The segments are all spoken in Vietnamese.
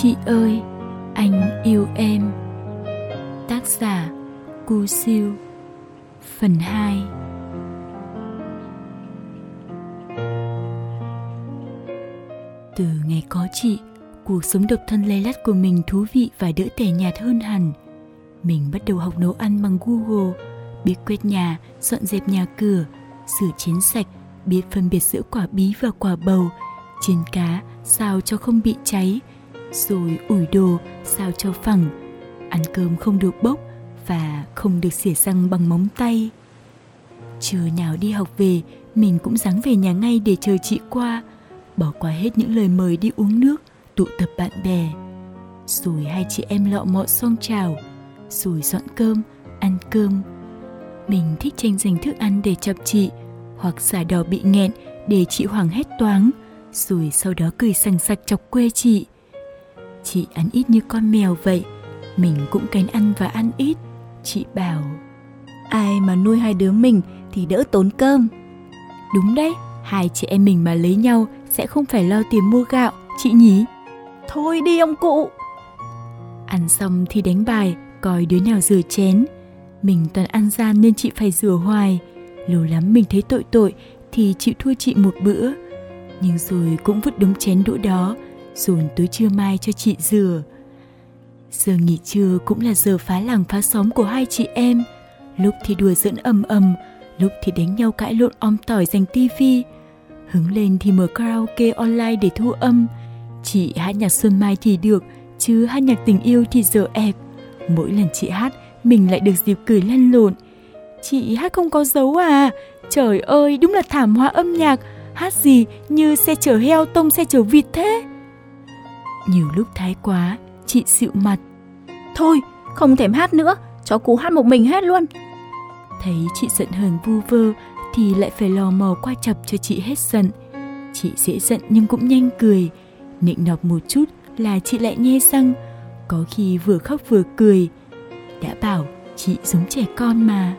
Chị ơi, anh yêu em. Tác giả Cu Siêu. Phần 2. Từ ngày có chị, cuộc sống độc thân lay lắt của mình thú vị và đỡ tẻ nhạt hơn hẳn. Mình bắt đầu học nấu ăn bằng Google, biết quét nhà, dọn dẹp nhà cửa, sửa chén sạch, biết phân biệt giữa quả bí và quả bầu, chiên cá sao cho không bị cháy, rồi ủi đồ sao cho phẳng, ăn cơm không được bốc và không được xỉa xăng bằng móng tay. Trưa nào đi học về, mình cũng giáng về nhà ngay để chờ chị qua, bỏ qua hết những lời mời đi uống nước, tụ tập bạn bè. Rồi hai chị em lọ mọ xông chào, rồi dọn cơm, ăn cơm. Mình thích tranh giành thức ăn để chọc chị, hoặc xả đỏ bị nghẹn để chị hoảng hét toáng, rồi sau đó cười sằng sặc chọc quê chị. Chị ăn ít như con mèo vậy, mình cũng kén ăn và ăn ít. Chị bảo, ai mà nuôi hai đứa mình thì đỡ tốn cơm. Đúng đấy, hai chị em mình mà lấy nhau sẽ không phải lo tiền mua gạo, chị nhỉ? Thôi đi ông cụ. Ăn xong thì đánh bài, coi đứa nào rửa chén. Mình toàn ăn gian nên chị phải rửa hoài. Lâu lắm mình thấy tội thì chịu thua chị một bữa, nhưng rồi cũng vứt đống chén đũa đó, dồn tối trưa mai cho chị rửa. Giờ nghỉ trưa cũng là giờ phá làng phá xóm của hai chị em. Lúc thì đùa giỡn ầm ầm, lúc thì đánh nhau cãi lộn om tỏi giành tivi. Hứng lên thì mở karaoke online để thu âm. Chị hát nhạc Xuân Mai thì được, chứ hát nhạc tình yêu thì dở ẹc. Mỗi lần chị hát, mình lại được dịp cười lăn lộn. Chị hát không có dấu à? Trời ơi, đúng là thảm họa âm nhạc. Hát gì như xe chở heo tông xe chở vịt thế. Nhiều lúc thái quá, chị xịu mặt. Thôi, không thèm hát nữa, cho cụ hát một mình hết luôn. Thấy chị giận hờn vu vơ thì lại phải lò mò qua chọc cho chị hết giận. Chị dễ giận nhưng cũng nhanh cười. Nịnh nọt một chút là chị lại nhe răng, có khi vừa khóc vừa cười. Đã bảo chị giống trẻ con mà.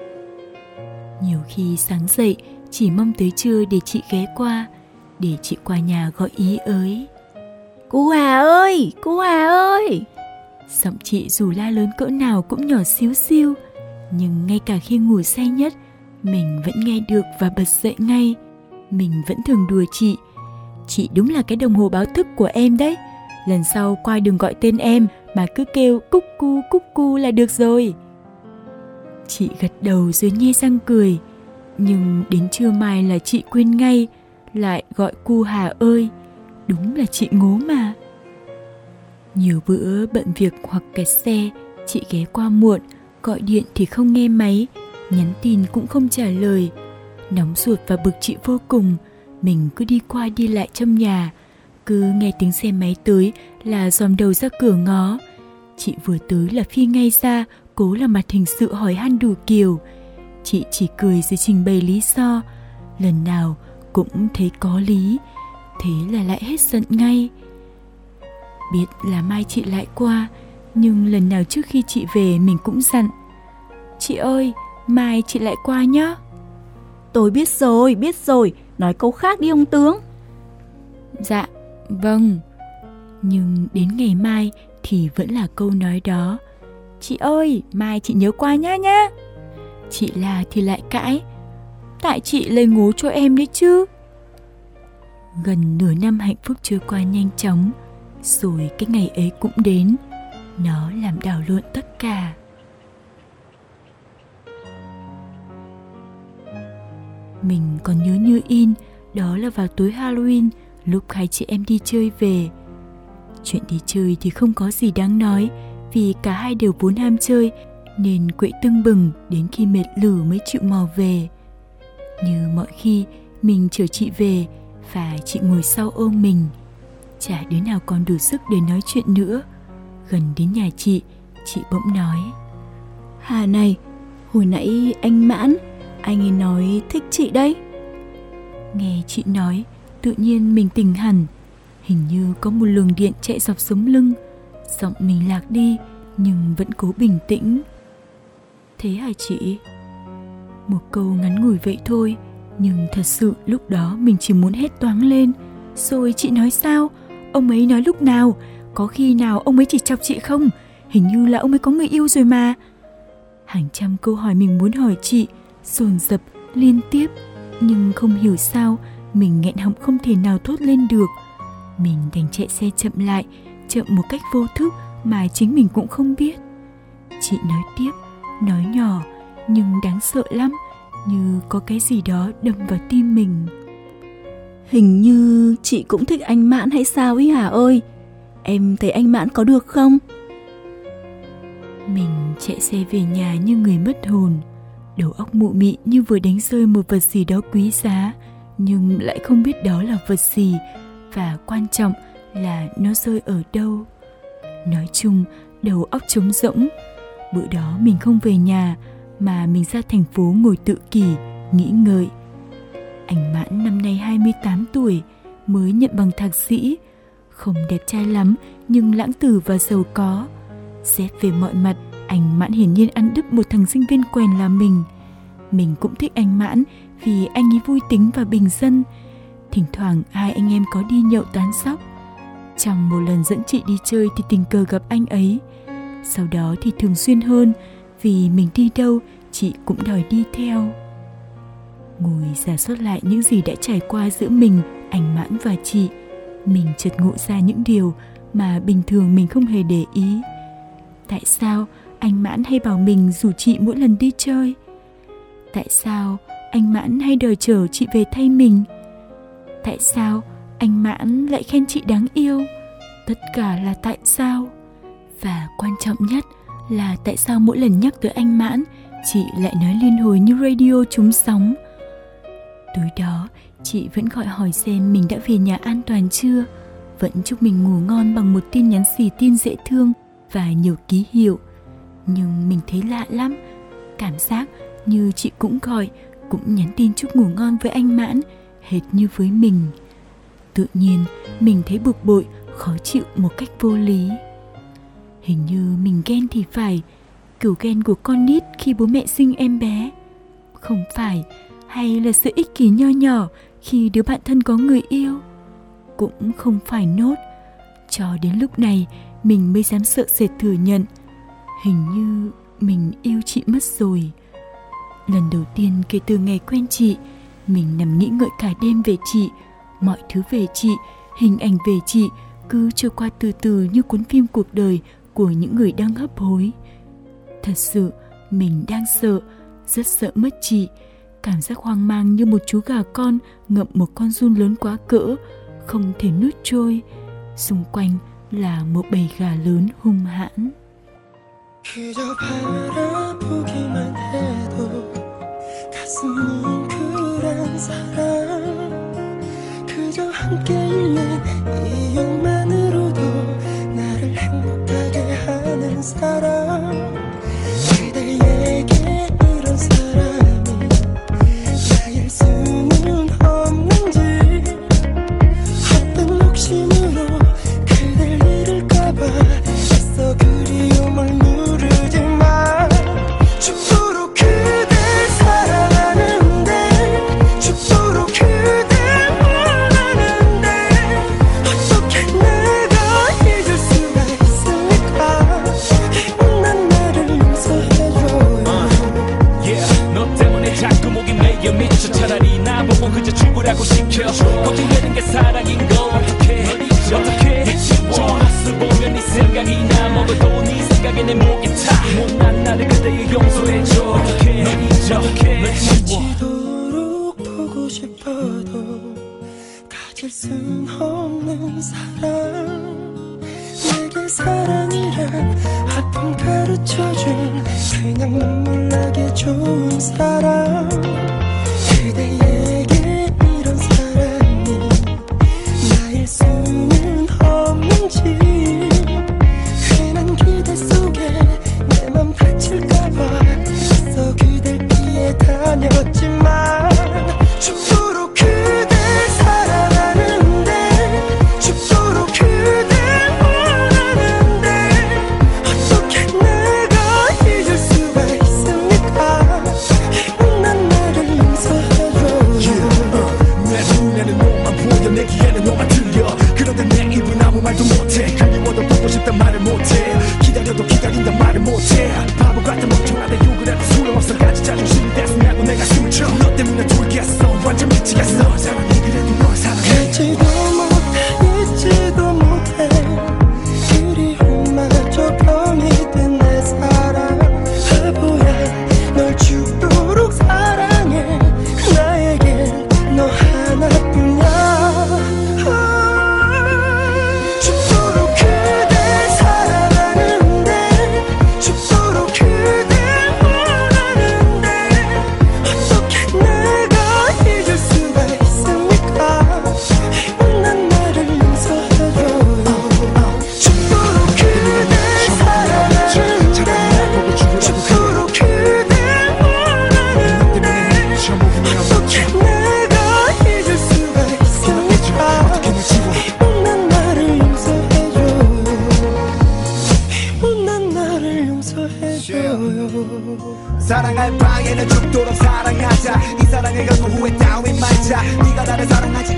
Nhiều khi sáng dậy chỉ mong tới trưa để chị ghé qua, để chị qua nhà gọi ý ới. Cô Hà ơi, cô Hà ơi. Giọng chị dù la lớn cỡ nào cũng nhỏ xíu xiu, nhưng ngay cả khi ngủ say nhất, mình vẫn nghe được và bật dậy ngay. Mình vẫn thường đùa chị đúng là cái đồng hồ báo thức của em đấy. Lần sau qua đừng gọi tên em mà cứ kêu cúc cu là được rồi. Chị gật đầu rồi nhe răng cười. Nhưng đến trưa mai là chị quên ngay, lại gọi cu Hà ơi. Đúng là chị ngố mà. Nhiều bữa bận việc hoặc kẹt xe, chị ghé qua muộn, gọi điện thì không nghe máy, nhắn tin cũng không trả lời. Nóng ruột và bực chị vô cùng. Mình cứ đi qua đi lại trong nhà, cứ nghe tiếng xe máy tới là dòm đầu ra cửa ngó. Chị vừa tới là phi ngay ra, cố làm mặt hình sự hỏi han đủ kiểu. Chị chỉ cười rồi trình bày lý do, lần nào cũng thấy có lý, thế là lại hết giận ngay. Biết là mai chị lại qua, nhưng lần nào trước khi chị về mình cũng dặn, chị ơi, mai chị lại qua nhá. Tôi biết rồi, nói câu khác đi ông tướng. Dạ, vâng. Nhưng đến ngày mai thì vẫn là câu nói đó. Chị ơi, mai chị nhớ qua nhá. Chị là thì lại cãi, tại chị lấy ngố cho em đấy chứ. Gần nửa năm hạnh phúc trôi qua nhanh chóng, rồi cái ngày ấy cũng đến. Nó làm đảo lộn tất cả. Mình còn nhớ như in, đó là vào tối Halloween, lúc hai chị em đi chơi về. Chuyện đi chơi thì không có gì đáng nói, vì cả hai đều vốn ham chơi, nên quậy tưng bừng đến khi mệt lử mới chịu mò về. Như mọi khi, mình chở chị về và chị ngồi sau ôm mình. Chả đứa nào còn đủ sức để nói chuyện nữa. Gần đến nhà chị bỗng nói, Hà này, hồi nãy anh Mãn, anh ấy nói thích chị đấy. Nghe chị nói, tự nhiên mình tỉnh hẳn. Hình như có một luồng điện chạy dọc sống lưng. Giọng mình lạc đi, nhưng vẫn cố bình tĩnh. Thế hả chị? Một câu ngắn ngủi vậy thôi, nhưng thật sự lúc đó mình chỉ muốn hét toáng lên. Rồi chị nói sao? Ông ấy nói lúc nào? Có khi nào ông ấy chỉ chọc chị không? Hình như là ông ấy có người yêu rồi mà. Hàng trăm câu hỏi mình muốn hỏi chị dồn dập liên tiếp, nhưng không hiểu sao mình nghẹn họng không thể nào thốt lên được. Mình đành chạy xe chậm lại, chậm một cách vô thức mà chính mình cũng không biết. Chị nói tiếp, nói nhỏ nhưng đáng sợ lắm, như có cái gì đó đâm vào tim mình. Hình như chị cũng thích anh Mãn hay sao ý Hà ơi? Em thấy anh Mãn có được không? Mình chạy xe về nhà như người mất hồn, đầu óc mụ mị như vừa đánh rơi một vật gì đó quý giá, nhưng lại không biết đó là vật gì, và quan trọng là nó rơi ở đâu. Nói chung, đầu óc trống rỗng. Bữa đó mình không về nhà, mà mình ra thành phố ngồi tự kỷ, nghĩ ngợi. Anh Mãn năm nay 28 tuổi, mới nhận bằng thạc sĩ. Không đẹp trai lắm, nhưng lãng tử và giàu có. Xét về mọi mặt, anh Mãn hiển nhiên ăn đứt một thằng sinh viên quèn là mình. Mình cũng thích anh Mãn vì anh ấy vui tính và bình dân. Thỉnh thoảng hai anh em có đi nhậu tán sóc. Trong một lần dẫn chị đi chơi thì tình cờ gặp anh ấy. Sau đó thì thường xuyên hơn, vì mình đi đâu chị cũng đòi đi theo. Ngồi rà soát lại những gì đã trải qua giữa mình, anh Mãn và chị, mình chợt ngộ ra những điều mà bình thường mình không hề để ý. Tại sao anh Mãn hay bảo mình rủ chị mỗi lần đi chơi? Tại sao anh Mãn hay đòi chở chị về thay mình? Tại sao anh Mãn lại khen chị đáng yêu? Tất cả là tại sao? Và quan trọng nhất là tại sao mỗi lần nhắc tới anh Mãn, chị lại nói liên hồi như radio trúng sóng. Tối đó, chị vẫn gọi hỏi xem mình đã về nhà an toàn chưa, vẫn chúc mình ngủ ngon bằng một tin nhắn xì tin dễ thương và nhiều ký hiệu. Nhưng mình thấy lạ lắm, cảm giác như chị cũng gọi, cũng nhắn tin chúc ngủ ngon với anh Mãn, hệt như với mình. Tự nhiên, mình thấy bực bội, khó chịu một cách vô lý. Hình như mình ghen thì phải, kiểu ghen của con nít khi bố mẹ sinh em bé. Không phải, hay là sự ích kỷ nho nhỏ khi đứa bạn thân có người yêu. Cũng không phải nốt. Cho đến lúc này, mình mới dám sợ sệt thừa nhận. Hình như mình yêu chị mất rồi. Lần đầu tiên kể từ ngày quen chị, mình nằm nghĩ ngợi cả đêm về chị. Mọi thứ về chị, hình ảnh về chị cứ trôi qua từ từ như cuốn phim cuộc đời của những người đang hấp hối. Thật sự, mình đang sợ, rất sợ mất chị. Cảm giác hoang mang như một chú gà con ngậm một con giun lớn quá cỡ, không thể nuốt trôi. Xung quanh là một bầy gà lớn hung hãn. 그저 바라보기만 해도 가슴 뭉클한 사람 그저 함께 있는 이유만으로도 나를 행복하게 하는 사람 그대에게 이런 사람이 나일 수는 없는지 헛된 욕심으로 그댈 잃을까봐 애써 그리움을 누르지만 죽도록 그댈 사랑하는데 죽도록 그댈 원하는데 어떻게 내가 잊을 수가 있습니까 못난 나를 용서해줘요 너 때문에 자꾸 목이 메여 미쳐 차라리 나보고 그저 죽으라고 시켜 걱정되는 게 사랑인 걸 어떡해 좋았어 보면 네 생각이 나 먹어도 네 생각에 내 목이 타 못난 나를 그대여 용서해줘 어떡해 널 잊어 지치도록 보고 싶어도 가질 순 없는 사랑 내게 사랑이란 아픔 가르쳐준 그냥 눈물 나게 좋은 사람 그대에게 이런 사랑이 나일 수는 없는지 괜한 기대 속에 내 맘 다칠까봐 애써 그댈 피해 다녔지만 죽도록 그댈 사랑하는데 죽도록 그댈 원하는데 어떻게 내가 잊을 수가 있습니까 못난 나를 용서해줘요 자존심이 대승하고 내가 숨을 쳐. 너 때문에 돌겠어 완전 미치겠어. 사랑해 그래도 널 사랑해. 잊지도 못해 잊지도 못해 그리움마저 병이 든 내 사랑. 바보야 널 죽도록 사랑해. 나에겐 너 하나뿐이야. 죽도록 그댈 사랑하는데 죽도록 그댈 원하는데 어떻게 내가 잊을 수가 있습니까? 못난 나를 용서해줘요. 죽도록 그댈 사랑하는데 죽도록 그댈 원하는데 어떻게 내가 잊을 수가 있습니까? 못난 나를 용서해줘요. 못난 나를 용서해줘요. 사랑할 바에는 죽도록 사랑하자. 이 사랑을 결국 후회 따윈 말자. 네가 나를 사랑하지